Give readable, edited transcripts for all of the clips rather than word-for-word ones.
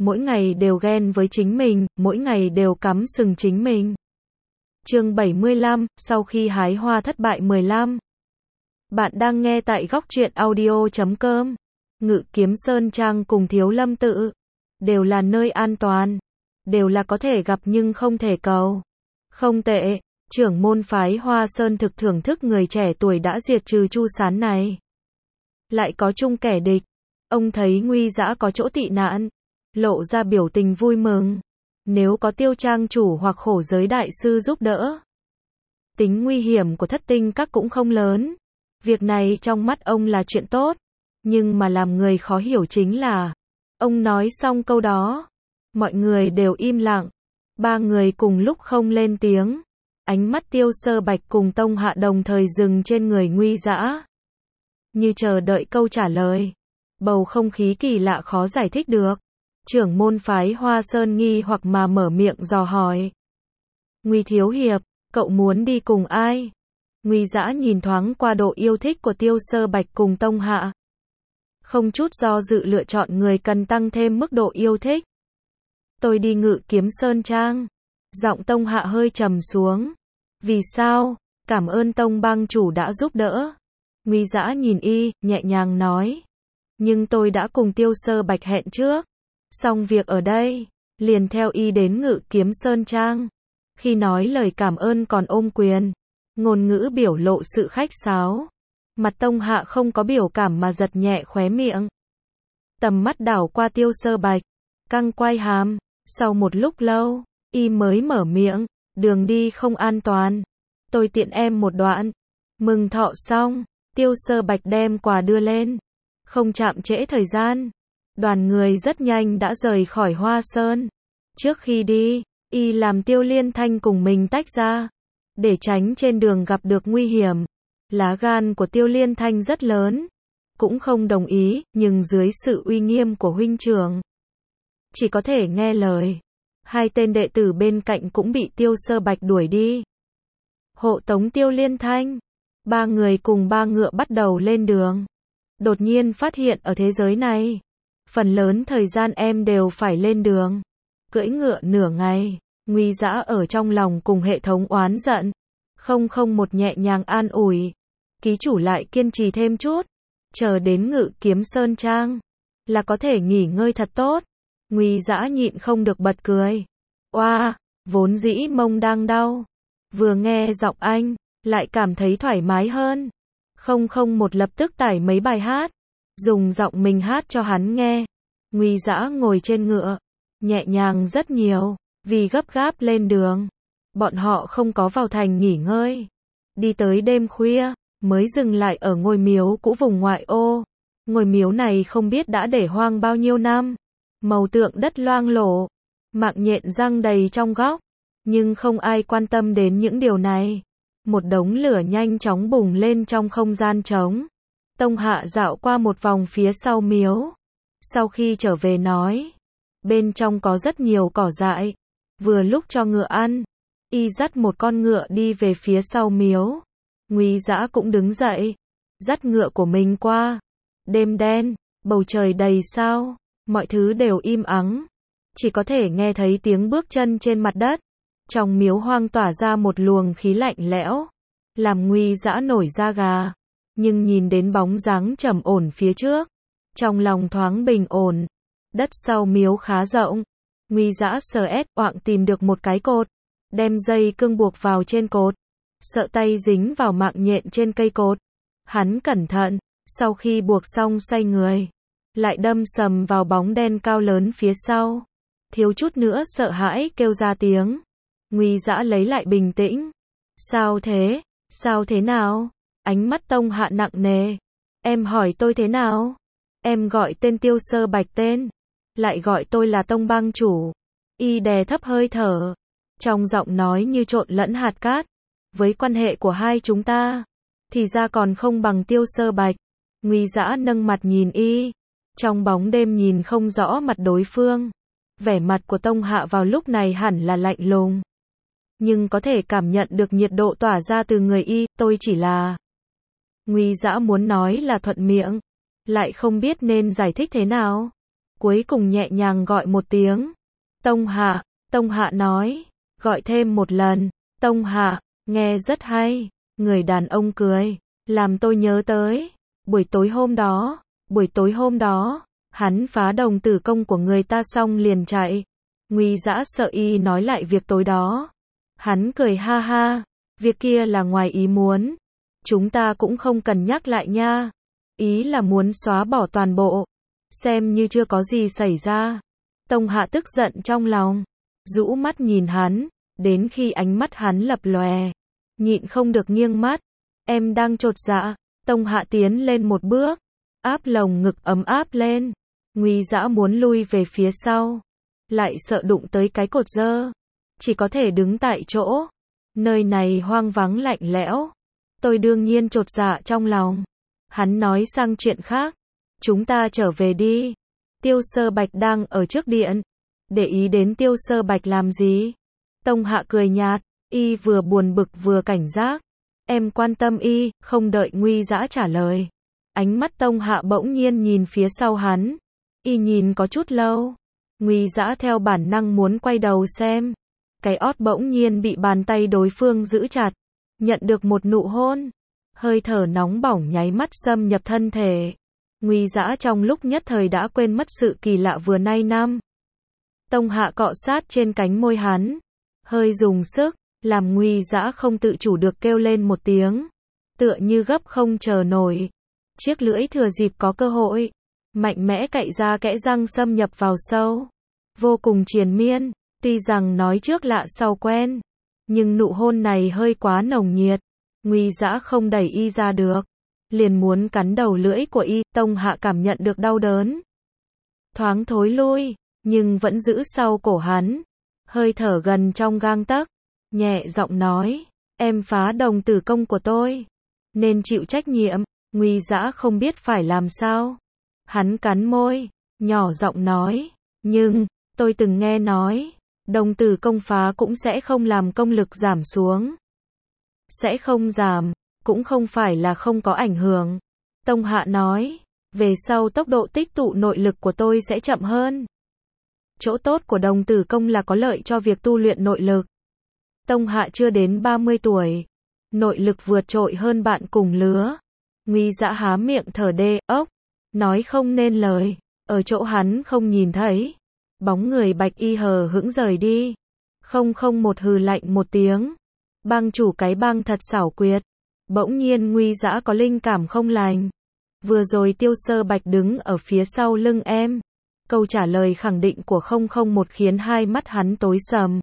mỗi ngày đều ghen với chính mình, mỗi ngày đều cắm sừng chính mình. Chương 75, sau khi hái hoa thất bại 15. Bạn đang nghe tại góc truyện audio.com. Ngự Kiếm Sơn Trang cùng Thiếu Lâm Tự đều là nơi an toàn, đều là có thể gặp nhưng không thể cầu. Không tệ, trưởng môn phái Hoa Sơn thực thưởng thức người trẻ tuổi đã diệt trừ Chu Sán này. Lại có chung kẻ địch. Ông thấy Nguy Dã có chỗ tị nạn, lộ ra biểu tình vui mừng. Nếu có Tiêu trang chủ hoặc Khổ Giới đại sư giúp đỡ, tính nguy hiểm của Thất Tinh Các cũng không lớn. Việc này trong mắt ông là chuyện tốt, nhưng mà làm người khó hiểu chính là, ông nói xong câu đó, mọi người đều im lặng. Ba người cùng lúc không lên tiếng. Ánh mắt Tiêu Sơ Bạch cùng Tông Hạ đồng thời dừng trên người Nguy Dã, như chờ đợi câu trả lời. Bầu không khí kỳ lạ khó giải thích được. Trưởng môn phái Hoa Sơn nghi hoặc mà mở miệng dò hỏi. Nguy thiếu hiệp, cậu muốn đi cùng ai? Nguy Dã nhìn thoáng qua độ yêu thích của Tiêu Sơ Bạch cùng Tông Hạ, không chút do dự lựa chọn người cần tăng thêm mức độ yêu thích. Tôi đi Ngự Kiếm Sơn Trang. Giọng Tông Hạ hơi trầm xuống. Vì sao? Cảm ơn Tông bang chủ đã giúp đỡ. Nguy Dã nhìn y, nhẹ nhàng nói. Nhưng tôi đã cùng Tiêu Sơ Bạch hẹn trước. Xong việc ở đây, liền theo y đến Ngự Kiếm Sơn Trang. Khi nói lời cảm ơn còn ôm quyền, ngôn ngữ biểu lộ sự khách sáo. Mặt Tông Hạ không có biểu cảm mà giật nhẹ khóe miệng. Tầm mắt đảo qua Tiêu Sơ Bạch, căng quai hàm. Sau một lúc lâu, y mới mở miệng. Đường đi không an toàn, tôi tiện em một đoạn. Mừng thọ xong, Tiêu Sơ Bạch đem quà đưa lên. Không chạm trễ thời gian, đoàn người rất nhanh đã rời khỏi Hoa Sơn. Trước khi đi, y làm Tiêu Liên Thanh cùng mình tách ra, để tránh trên đường gặp được nguy hiểm. Lá gan của Tiêu Liên Thanh rất lớn, cũng không đồng ý, nhưng dưới sự uy nghiêm của huynh trưởng, chỉ có thể nghe lời. Hai tên đệ tử bên cạnh cũng bị Tiêu Sơ Bạch đuổi đi. Hộ tống Tiêu Liên Thanh, ba người cùng ba ngựa bắt đầu lên đường. Đột nhiên phát hiện ở thế giới này, phần lớn thời gian em đều phải lên đường, cưỡi ngựa nửa ngày. Nguy Dã ở trong lòng cùng hệ thống oán giận. Một nhẹ nhàng an ủi. Ký chủ lại kiên trì thêm chút, chờ đến Ngự Kiếm Sơn Trang là có thể nghỉ ngơi thật tốt. Nguy Dã nhịn không được bật cười. Oa, vốn dĩ mông đang đau, vừa nghe giọng anh, lại cảm thấy thoải mái hơn. Một lập tức tải mấy bài hát, dùng giọng mình hát cho hắn nghe. Nguy Dã ngồi trên ngựa, nhẹ nhàng rất nhiều, vì gấp gáp lên đường. Bọn họ không có vào thành nghỉ ngơi. Đi tới đêm khuya, mới dừng lại ở ngôi miếu cũ vùng ngoại ô. Ngôi miếu này không biết đã để hoang bao nhiêu năm. Màu tượng đất loang lổ, mạng nhện răng đầy trong góc. Nhưng không ai quan tâm đến những điều này. Một đống lửa nhanh chóng bùng lên trong không gian trống. Tông Hạ dạo qua một vòng phía sau miếu. Sau khi trở về nói, bên trong có rất nhiều cỏ dại. Vừa lúc cho ngựa ăn, y dắt một con ngựa đi về phía sau miếu. Nguy Dã cũng đứng dậy, dắt ngựa của mình qua. Đêm đen, bầu trời đầy sao, mọi thứ đều im ắng. Chỉ có thể nghe thấy tiếng bước chân trên mặt đất. Trong miếu hoang tỏa ra một luồng khí lạnh lẽo, làm Nguy Dã nổi da gà. Nhưng nhìn đến bóng dáng trầm ổn phía trước, trong lòng thoáng bình ổn. Đất sau miếu khá rộng. Nguy Dã oạng tìm được một cái cột, đem dây cương buộc vào trên cột. Sợ tay dính vào mạng nhện trên cây cột. Hắn cẩn thận, sau khi buộc xong xoay người, lại đâm sầm vào bóng đen cao lớn phía sau. Thiếu chút nữa sợ hãi kêu ra tiếng. Nguy Dã lấy lại bình tĩnh. Sao thế? Sao thế nào? Ánh mắt Tông Hạ nặng nề. Em hỏi tôi thế nào? Em gọi tên Tiêu Sơ Bạch tên, lại gọi tôi là Tông bang chủ. Y đè thấp hơi thở, trong giọng nói như trộn lẫn hạt cát. Với quan hệ của hai chúng ta, thì ra còn không bằng Tiêu Sơ Bạch. Nguy Dã nâng mặt nhìn y. Trong bóng đêm nhìn không rõ mặt đối phương. Vẻ mặt của Tông Hạ vào lúc này hẳn là lạnh lùng, nhưng có thể cảm nhận được nhiệt độ tỏa ra từ người y. Tôi chỉ là... Nguy Dã muốn nói là thuận miệng, lại không biết nên giải thích thế nào. cuối cùng nhẹ nhàng gọi một tiếng. Tông Hạ, Tông Hạ nói, gọi thêm một lần, Tông Hạ, nghe rất hay. Người đàn ông cười, làm tôi nhớ tới, buổi tối hôm đó, hắn phá đồng tử công của người ta xong liền chạy. Nguy Dã sợ y nói lại việc tối đó. Hắn cười ha ha, việc kia là ngoài ý muốn. Chúng ta cũng không cần nhắc lại nha. Ý là muốn xóa bỏ toàn bộ, xem như chưa có gì xảy ra. Tông Hạ tức giận trong lòng, rũ mắt nhìn hắn, đến khi ánh mắt hắn lập lòe, nhịn không được nghiêng mắt. Em đang chột dạ. Tông Hạ tiến lên một bước, áp lồng ngực ấm áp lên. Nguy Dã muốn lui về phía sau, lại sợ đụng tới cái cột dơ, chỉ có thể đứng tại chỗ. Nơi này hoang vắng lạnh lẽo. Tôi đương nhiên chột dạ trong lòng. Hắn nói sang chuyện khác, chúng ta trở về đi. Tiêu Sơ Bạch đang ở trước điện, để ý đến Tiêu Sơ Bạch làm gì? Tông Hạ cười nhạt, y vừa buồn bực vừa cảnh giác. Em quan tâm y. Không đợi Nguy Dã trả lời, ánh mắt Tông Hạ bỗng nhiên nhìn phía sau hắn. Y nhìn có chút lâu. Nguy Dã theo bản năng muốn quay đầu xem. Cái ót bỗng nhiên bị bàn tay đối phương giữ chặt. Nhận được một nụ hôn. Hơi thở nóng bỏng nháy mắt xâm nhập thân thể. Nguy Dã trong lúc nhất thời đã quên mất sự kỳ lạ vừa nay năm. Tông Hạ cọ sát trên cánh môi hắn, hơi dùng sức, làm Nguy Dã không tự chủ được kêu lên một tiếng, tựa như gấp không chờ nổi. Chiếc lưỡi thừa dịp có cơ hội, mạnh mẽ cạy ra kẽ răng xâm nhập vào sâu, vô cùng triền miên. Tuy rằng nói trước lạ sau quen, nhưng nụ hôn này hơi quá nồng nhiệt. Nguy Dã không đẩy y ra được, liền muốn cắn đầu lưỡi của y. Tông Hạ cảm nhận được đau đớn, thoáng thối lui, nhưng vẫn giữ sau cổ hắn, hơi thở gần trong gang tấc, nhẹ giọng nói, em phá đồng tử công của tôi, nên chịu trách nhiệm. Nguy Dã không biết phải làm sao. Hắn cắn môi, nhỏ giọng nói, nhưng, tôi từng nghe nói, đồng tử công phá cũng sẽ không làm công lực giảm xuống. Sẽ không giảm, cũng không phải là không có ảnh hưởng. Tông Hạ nói, về sau tốc độ tích tụ nội lực của tôi sẽ chậm hơn. Chỗ tốt của đồng tử công là có lợi cho việc tu luyện nội lực. Tông Hạ chưa đến 30 tuổi, nội lực vượt trội hơn bạn cùng lứa. Nguy Dã há miệng thở đê ốc, nói không nên lời. Ở chỗ hắn không nhìn thấy, bóng người bạch y hờ hững rời đi. Một hừ lạnh một tiếng. Bang chủ cái bang thật xảo quyệt. Bỗng nhiên Nguy Dã có linh cảm không lành. Vừa rồi Tiêu Sơ Bạch đứng ở phía sau lưng em. Câu trả lời khẳng định của 001 khiến hai mắt hắn tối sầm.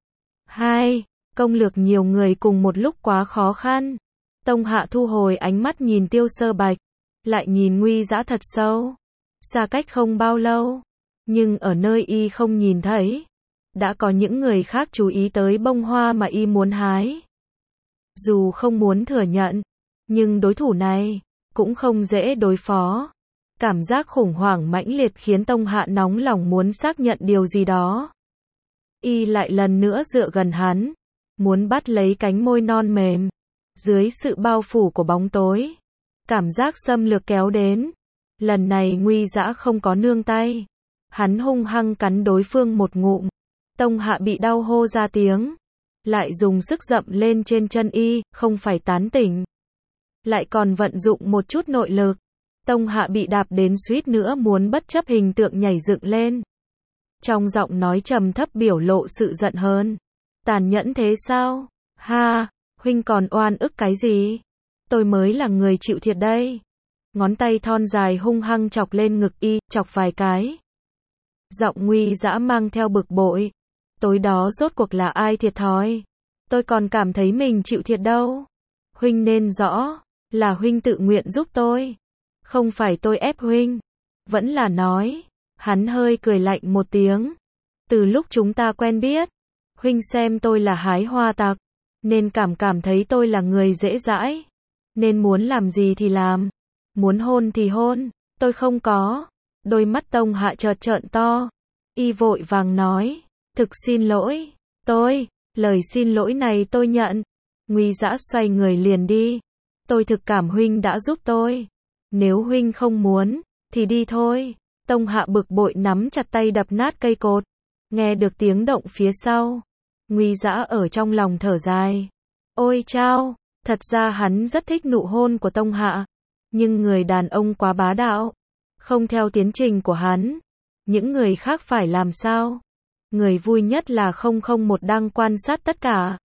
Công lược nhiều người cùng một lúc quá khó khăn. Tông Hạ thu hồi ánh mắt nhìn Tiêu Sơ Bạch, lại nhìn Nguy Dã thật sâu. Xa cách không bao lâu, nhưng ở nơi y không nhìn thấy, đã có những người khác chú ý tới bông hoa mà y muốn hái. Dù không muốn thừa nhận, nhưng đối thủ này cũng không dễ đối phó. Cảm giác khủng hoảng mãnh liệt khiến Tông Hạ nóng lòng muốn xác nhận điều gì đó. Y lại lần nữa dựa gần hắn, muốn bắt lấy cánh môi non mềm. Dưới sự bao phủ của bóng tối, cảm giác xâm lược kéo đến. Lần này Nguy Dã không có nương tay. Hắn hung hăng cắn đối phương một ngụm. Tông Hạ bị đau hô ra tiếng, lại dùng sức dậm lên trên chân y, không phải tán tỉnh, lại còn vận dụng một chút nội lực. Tông Hạ bị đạp đến suýt nữa muốn bất chấp hình tượng nhảy dựng lên. Trong giọng nói trầm thấp biểu lộ sự giận hờn. Tàn nhẫn thế sao? Ha, huynh còn oan ức cái gì? Tôi mới là người chịu thiệt đây. Ngón tay thon dài hung hăng chọc lên ngực y, chọc vài cái. Giọng Nguy Dã mang theo bực bội. Tối đó rốt cuộc là ai thiệt thòi? Tôi còn cảm thấy mình chịu thiệt đâu. Huynh nên rõ, là huynh tự nguyện giúp tôi. Không phải tôi ép huynh. Vẫn là nói. Hắn hơi cười lạnh một tiếng. Từ lúc chúng ta quen biết, huynh xem tôi là hái hoa tặc, nên cảm thấy tôi là người dễ dãi, nên muốn làm gì thì làm, muốn hôn thì hôn. Tôi không có. Đôi mắt Tông Hạ chợt trợn to. Y vội vàng nói, thực xin lỗi. Lời xin lỗi này tôi nhận. Nguy Dã xoay người liền đi. Tôi thực cảm huynh đã giúp tôi. Nếu huynh không muốn, thì đi thôi. Tông Hạ bực bội nắm chặt tay đập nát cây cột. Nghe được tiếng động phía sau. Nguy Dã ở trong lòng thở dài. Ôi chao, thật ra hắn rất thích nụ hôn của Tông Hạ. Nhưng người đàn ông quá bá đạo. Không theo tiến trình của hắn. Những người khác phải làm sao? Người vui nhất là 001 đang quan sát tất cả.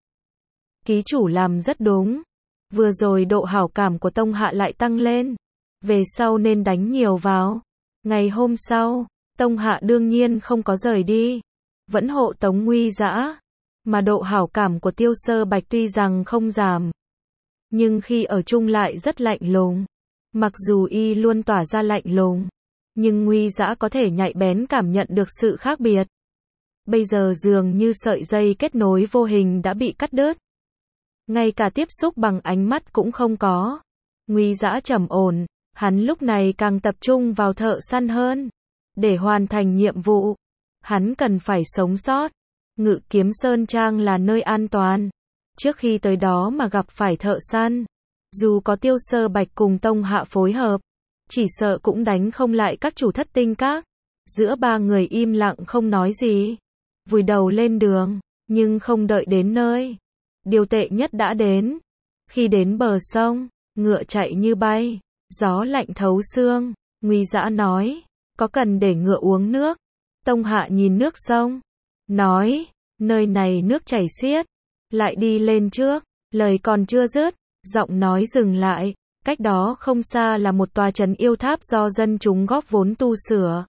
Ký chủ làm rất đúng. Vừa rồi độ hảo cảm của Tông Hạ lại tăng lên. Về sau nên đánh nhiều vào. Ngày hôm sau, Tông Hạ đương nhiên không có rời đi. Vẫn hộ tống Nguy Dã. Mà độ hảo cảm của Tiêu Sơ Bạch tuy rằng không giảm. Nhưng khi ở chung lại rất lạnh lùng. Mặc dù y luôn tỏa ra lạnh lùng. Nhưng Nguy Dã có thể nhạy bén cảm nhận được sự khác biệt. Bây giờ dường như sợi dây kết nối vô hình đã bị cắt đứt. Ngay cả tiếp xúc bằng ánh mắt cũng không có. Nguy Dã trầm ổn, hắn lúc này càng tập trung vào thợ săn hơn. Để hoàn thành nhiệm vụ, hắn cần phải sống sót. Ngự Kiếm Sơn Trang là nơi an toàn. Trước khi tới đó mà gặp phải thợ săn, dù có Tiêu Sơ Bạch cùng Tông Hạ phối hợp, chỉ sợ cũng đánh không lại các chủ Thất Tinh Các. Giữa ba người im lặng không nói gì. Vùi đầu lên đường, nhưng không đợi đến nơi. Điều tệ nhất đã đến. Khi đến bờ sông, ngựa chạy như bay, gió lạnh thấu xương. Nguy Dã nói, có cần để ngựa uống nước? Tông Hạ nhìn nước sông, nói, nơi này nước chảy xiết. Lại đi lên trước, lời còn chưa dứt, giọng nói dừng lại. Cách đó không xa là một tòa trấn yêu tháp do dân chúng góp vốn tu sửa.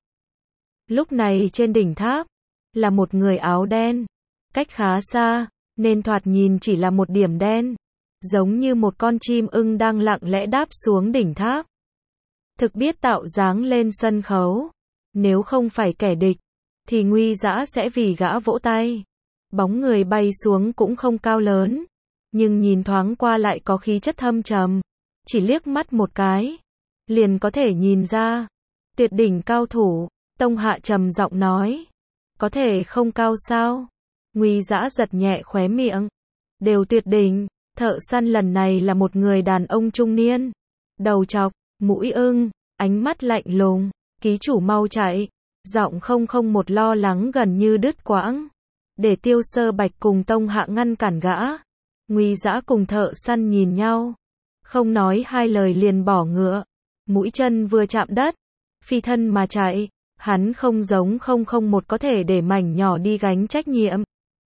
Lúc này trên đỉnh tháp là một người áo đen. Cách khá xa, nên thoạt nhìn chỉ là một điểm đen. Giống như một con chim ưng đang lặng lẽ đáp xuống đỉnh tháp. Thực biết tạo dáng lên sân khấu. Nếu không phải kẻ địch, thì Nguy Dã sẽ vì gã vỗ tay. Bóng người bay xuống cũng không cao lớn. Nhưng nhìn thoáng qua lại có khí chất thâm trầm. Chỉ liếc mắt một cái, liền có thể nhìn ra. Tuyệt đỉnh cao thủ. Tông Hạ trầm giọng nói. Có thể không cao sao? Nguy Dã giật nhẹ khóe miệng. Đều tuyệt đỉnh. Thợ săn lần này là một người đàn ông trung niên. Đầu trọc, mũi ưng, ánh mắt lạnh lùng. Ký chủ mau chạy. Giọng 001 lo lắng gần như đứt quãng. Để Tiêu Sơ Bạch cùng Tông Hạ ngăn cản gã. Nguy Dã cùng thợ săn nhìn nhau. Không nói hai lời liền bỏ ngựa. Mũi chân vừa chạm đất, phi thân mà chạy. Hắn không giống 001 có thể để mảnh nhỏ đi gánh trách nhiệm.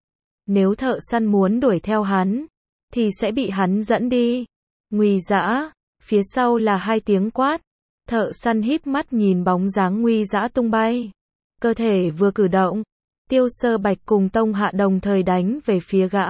Nếu thợ săn muốn đuổi theo hắn, thì sẽ bị hắn dẫn đi. Nguy Dã, phía sau là hai tiếng quát. Thợ săn híp mắt nhìn bóng dáng Nguy Dã tung bay. Cơ thể vừa cử động, Tiêu Sơ Bạch cùng Tông Hạ đồng thời đánh về phía gã.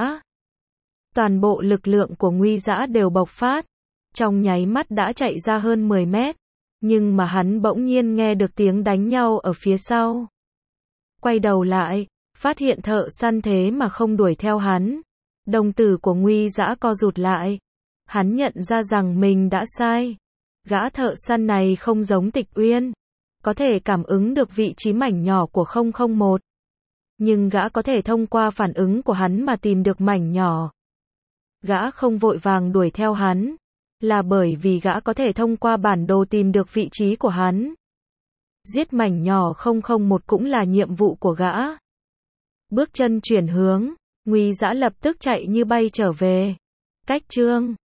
Toàn bộ lực lượng của Nguy Dã đều bộc phát. Trong nháy mắt đã chạy ra hơn 10 mét. Nhưng mà hắn bỗng nhiên nghe được tiếng đánh nhau ở phía sau. Quay đầu lại, phát hiện thợ săn thế mà không đuổi theo hắn. Đồng tử của Nguy Dã co rụt lại. Hắn nhận ra rằng mình đã sai. Gã thợ săn này không giống Tịch Uyên. Có thể cảm ứng được vị trí mảnh nhỏ của 001. Nhưng gã có thể thông qua phản ứng của hắn mà tìm được mảnh nhỏ. Gã không vội vàng đuổi theo hắn. Là bởi vì gã có thể thông qua bản đồ tìm được vị trí của hắn. Giết mảnh nhỏ 001 cũng là nhiệm vụ của gã. Bước chân chuyển hướng, Nguy Dã lập tức chạy như bay trở về. Cách chương